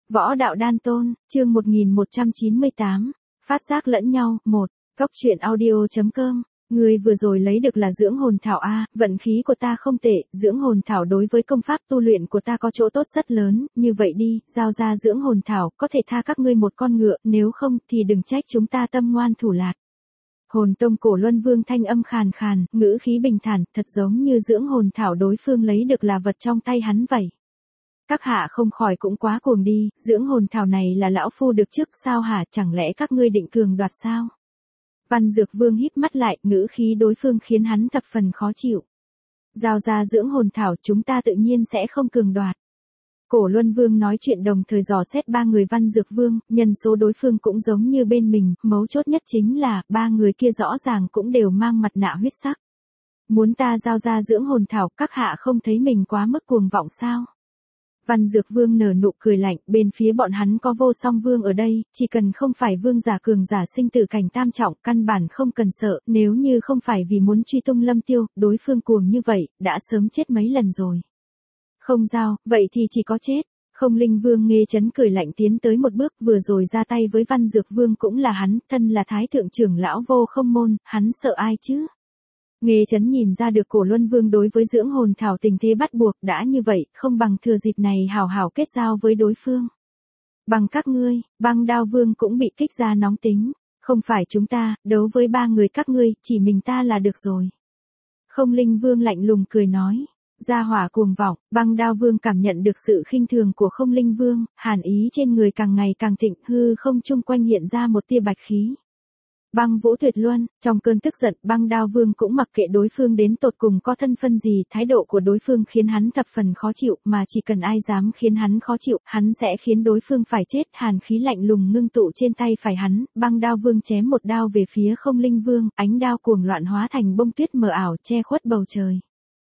Võ đạo đan tôn, chương 1198, phát giác lẫn nhau, 1, Cốc truyện audio.com. Người vừa rồi lấy được là dưỡng hồn thảo a, vận khí của ta không tệ, dưỡng hồn thảo đối với công pháp tu luyện của ta có chỗ tốt rất lớn, như vậy đi, giao ra dưỡng hồn thảo, có thể tha các ngươi một con ngựa, nếu không thì đừng trách chúng ta tâm ngoan thủ lạt. Hồn tông Cổ Luân Vương thanh âm khàn khàn, ngữ khí bình thản, thật giống như dưỡng hồn thảo đối phương lấy được là vật trong tay hắn vậy. Các hạ không khỏi cũng quá cuồng đi, dưỡng hồn thảo này là lão phu được trước sao hả, chẳng lẽ các ngươi định cường đoạt sao? Văn Dược Vương híp mắt lại, ngữ khí đối phương khiến hắn thập phần khó chịu. Giao ra dưỡng hồn thảo, chúng ta tự nhiên sẽ không cường đoạt. Cổ Luân Vương nói chuyện đồng thời dò xét ba người Văn Dược Vương, nhân số đối phương cũng giống như bên mình, mấu chốt nhất chính là, ba người kia rõ ràng cũng đều mang mặt nạ huyết sắc. Muốn ta giao ra dưỡng hồn thảo, các hạ không thấy mình quá mức cuồng vọng sao? Văn Dược Vương nở nụ cười lạnh, bên phía bọn hắn có Vô Song Vương ở đây, chỉ cần không phải vương giả cường giả sinh tử cảnh tam trọng, căn bản không cần sợ, nếu như không phải vì muốn truy tung Lâm Tiêu, đối phương cuồng như vậy, đã sớm chết mấy lần rồi. Không giao, vậy thì chỉ có chết. Không Linh Vương Nghê Chấn cười lạnh tiến tới một bước, vừa rồi ra tay với Văn Dược Vương cũng là hắn, thân là Thái Thượng trưởng lão Vô Không Môn, hắn sợ ai chứ? Nghê Chấn nhìn ra được Cổ Luân Vương đối với dưỡng hồn thảo tình thế bắt buộc, đã như vậy, không bằng thừa dịp này hảo hảo kết giao với đối phương. Bằng các ngươi, Băng Đao Vương cũng bị kích ra nóng tính, không phải chúng ta, đấu với ba người các ngươi, chỉ mình ta là được rồi. Không Linh Vương lạnh lùng cười nói, gia hỏa cuồng vọng, Băng Đao Vương cảm nhận được sự khinh thường của Không Linh Vương, hàn ý trên người càng ngày càng thịnh, hư không chung quanh hiện ra một tia bạch khí. Băng Vũ Tuyệt Luân, trong cơn tức giận, Băng Đao Vương cũng mặc kệ đối phương đến tột cùng có thân phận gì, thái độ của đối phương khiến hắn thập phần khó chịu, mà chỉ cần ai dám khiến hắn khó chịu, hắn sẽ khiến đối phương phải chết, hàn khí lạnh lùng ngưng tụ trên tay phải hắn, Băng Đao Vương chém một đao về phía Không Linh Vương, ánh đao cuồng loạn hóa thành bông tuyết mờ ảo che khuất bầu trời.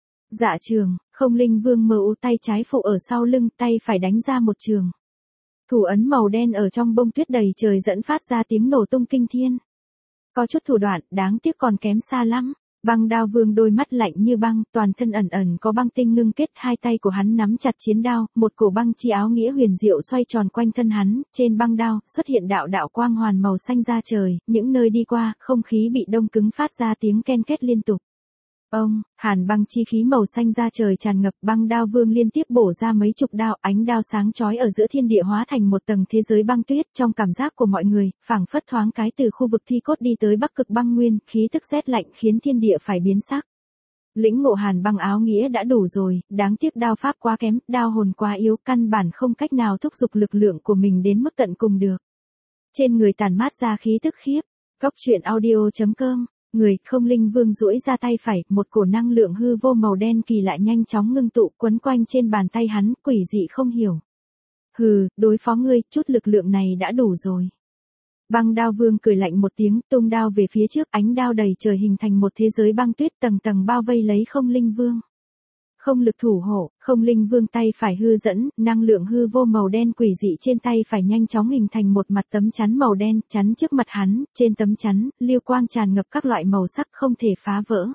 Dạ trường, Không Linh Vương mờ u tay trái phụ ở sau lưng, tay phải đánh ra một trường. Thủ ấn màu đen ở trong bông tuyết đầy trời dẫn phát ra tiếng nổ tung kinh thiên. Có chút thủ đoạn, đáng tiếc còn kém xa lắm. Băng Đao Vương đôi mắt lạnh như băng, toàn thân ẩn ẩn có băng tinh ngưng kết, hai tay của hắn nắm chặt chiến đao, một cổ băng chi áo nghĩa huyền diệu xoay tròn quanh thân hắn, trên băng đao xuất hiện đạo đạo quang hoàn màu xanh ra trời, những nơi đi qua, không khí bị đông cứng phát ra tiếng ken két liên tục. Ông, hàn băng chi khí màu xanh ra trời tràn ngập, Băng Đao Vương liên tiếp bổ ra mấy chục đao, ánh đao sáng chói ở giữa thiên địa hóa thành một tầng thế giới băng tuyết, trong cảm giác của mọi người, phảng phất thoáng cái từ khu vực thi cốt đi tới Bắc Cực băng nguyên, khí tức rét lạnh khiến thiên địa phải biến sắc. Lĩnh ngộ hàn băng áo nghĩa đã đủ rồi, đáng tiếc đao pháp quá kém, đao hồn quá yếu, căn bản không cách nào thúc giục lực lượng của mình đến mức tận cùng được. Trên người tàn mát ra khí tức khiếp. Cốc truyện audio.com. Người, Không Linh Vương duỗi ra tay phải, một cổ năng lượng hư vô màu đen kỳ lạ nhanh chóng ngưng tụ quấn quanh trên bàn tay hắn, quỷ dị không hiểu. Hừ, đối phó ngươi, chút lực lượng này đã đủ rồi. Băng Đao Vương cười lạnh một tiếng, tung đao về phía trước, ánh đao đầy trời hình thành một thế giới băng tuyết tầng tầng bao vây lấy Không Linh Vương. Không lực thủ hộ, Không Linh Vương tay phải hư dẫn, năng lượng hư vô màu đen quỷ dị trên tay phải nhanh chóng hình thành một mặt tấm chắn màu đen, chắn trước mặt hắn, trên tấm chắn, lưu quang tràn ngập các loại màu sắc không thể phá vỡ.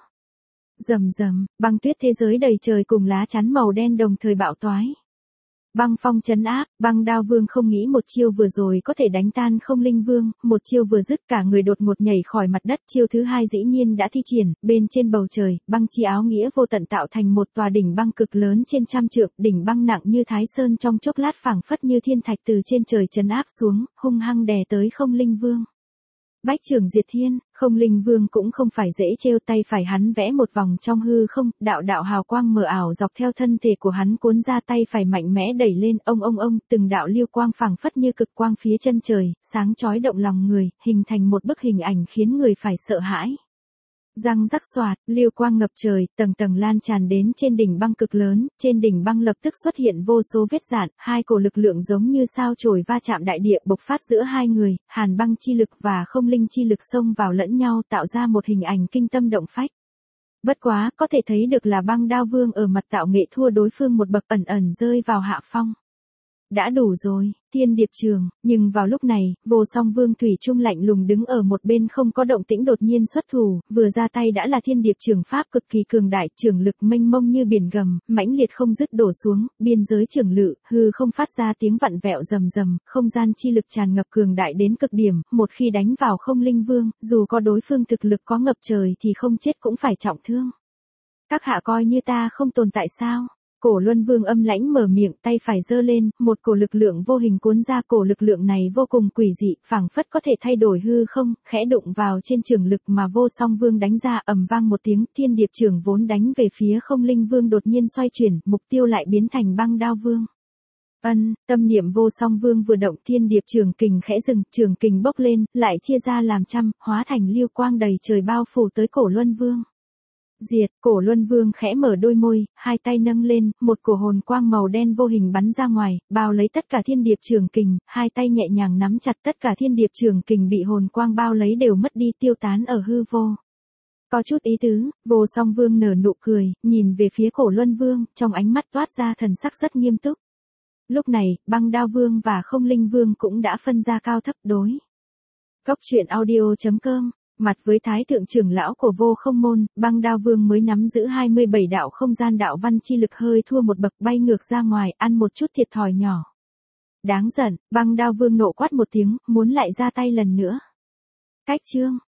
Rầm rầm, băng tuyết thế giới đầy trời cùng lá chắn màu đen đồng thời bạo toái. Băng phong trấn áp, Băng Đao Vương không nghĩ một chiêu vừa rồi có thể đánh tan Không Linh Vương, một chiêu vừa dứt cả người đột ngột nhảy khỏi mặt đất, chiêu thứ hai dĩ nhiên đã thi triển, bên trên bầu trời, băng chi áo nghĩa vô tận tạo thành một tòa đỉnh băng cực lớn trên trăm trượng, đỉnh băng nặng như Thái Sơn trong chốc lát phảng phất như thiên thạch từ trên trời trấn áp xuống, hung hăng đè tới Không Linh Vương. Bách Trưởng Diệt Thiên, Không Linh Vương cũng không phải dễ trêu, tay phải hắn vẽ một vòng trong hư không, đạo đạo hào quang mờ ảo dọc theo thân thể của hắn cuốn ra, tay phải mạnh mẽ đẩy lên, ông, từng đạo lưu quang phảng phất như cực quang phía chân trời, sáng chói động lòng người, hình thành một bức hình ảnh khiến người phải sợ hãi. Răng rắc xoạt, lưu quang ngập trời, tầng tầng lan tràn đến trên đỉnh băng cực lớn, trên đỉnh băng lập tức xuất hiện vô số vết rạn, hai cổ lực lượng giống như sao chổi va chạm đại địa bộc phát giữa hai người, hàn băng chi lực và không linh chi lực xông vào lẫn nhau tạo ra một hình ảnh kinh tâm động phách. Bất quá, có thể thấy được là Băng Đao Vương ở mặt tạo nghệ thua đối phương một bậc, ẩn ẩn rơi vào hạ phong. Đã đủ rồi, Thiên Điệp Trường, nhưng vào lúc này, Vô Song Vương thủy chung lạnh lùng đứng ở một bên không có động tĩnh đột nhiên xuất thủ, vừa ra tay đã là Thiên Điệp Trường pháp cực kỳ cường đại, trường lực mênh mông như biển gầm, mãnh liệt không dứt đổ xuống, biên giới trường lự, hư không phát ra tiếng vặn vẹo rầm rầm, không gian chi lực tràn ngập cường đại đến cực điểm, một khi đánh vào Không Linh Vương, dù có đối phương thực lực có ngập trời thì không chết cũng phải trọng thương. Các hạ coi như ta không tồn tại sao? Cổ Luân Vương âm lãnh mở miệng, tay phải giơ lên, một cổ lực lượng vô hình cuốn ra, cổ lực lượng này vô cùng quỷ dị, phảng phất có thể thay đổi hư không, khẽ đụng vào trên trường lực mà Vô Song Vương đánh ra, ầm vang một tiếng, Thiên Điệp Trường vốn đánh về phía Không Linh Vương đột nhiên xoay chuyển, mục tiêu lại biến thành Băng Đao Vương. Tâm niệm Vô Song Vương vừa động, Thiên Điệp Trường kình khẽ dừng, trường kình bốc lên, lại chia ra làm trăm, hóa thành lưu quang đầy trời bao phủ tới Cổ Luân Vương. Diệt, Cổ Luân Vương khẽ mở đôi môi, hai tay nâng lên, một cổ hồn quang màu đen vô hình bắn ra ngoài, bao lấy tất cả Thiên Điệp Trường kình, hai tay nhẹ nhàng nắm chặt, tất cả Thiên Điệp Trường kình bị hồn quang bao lấy đều mất đi, tiêu tán ở hư vô. Có chút ý tứ, Vô Song Vương nở nụ cười, nhìn về phía Cổ Luân Vương, trong ánh mắt toát ra thần sắc rất nghiêm túc. Lúc này, Băng Đao Vương và Không Linh Vương cũng đã phân ra cao thấp đối. Cốc truyện audio.com. Mặt với Thái thượng trưởng lão của Vô Không Môn, Băng Đao Vương mới nắm giữ 27 đạo không gian đạo văn chi lực hơi thua một bậc, bay ngược ra ngoài, ăn một chút thiệt thòi nhỏ. Đáng giận, Băng Đao Vương nộ quát một tiếng, muốn lại ra tay lần nữa. Cách chương.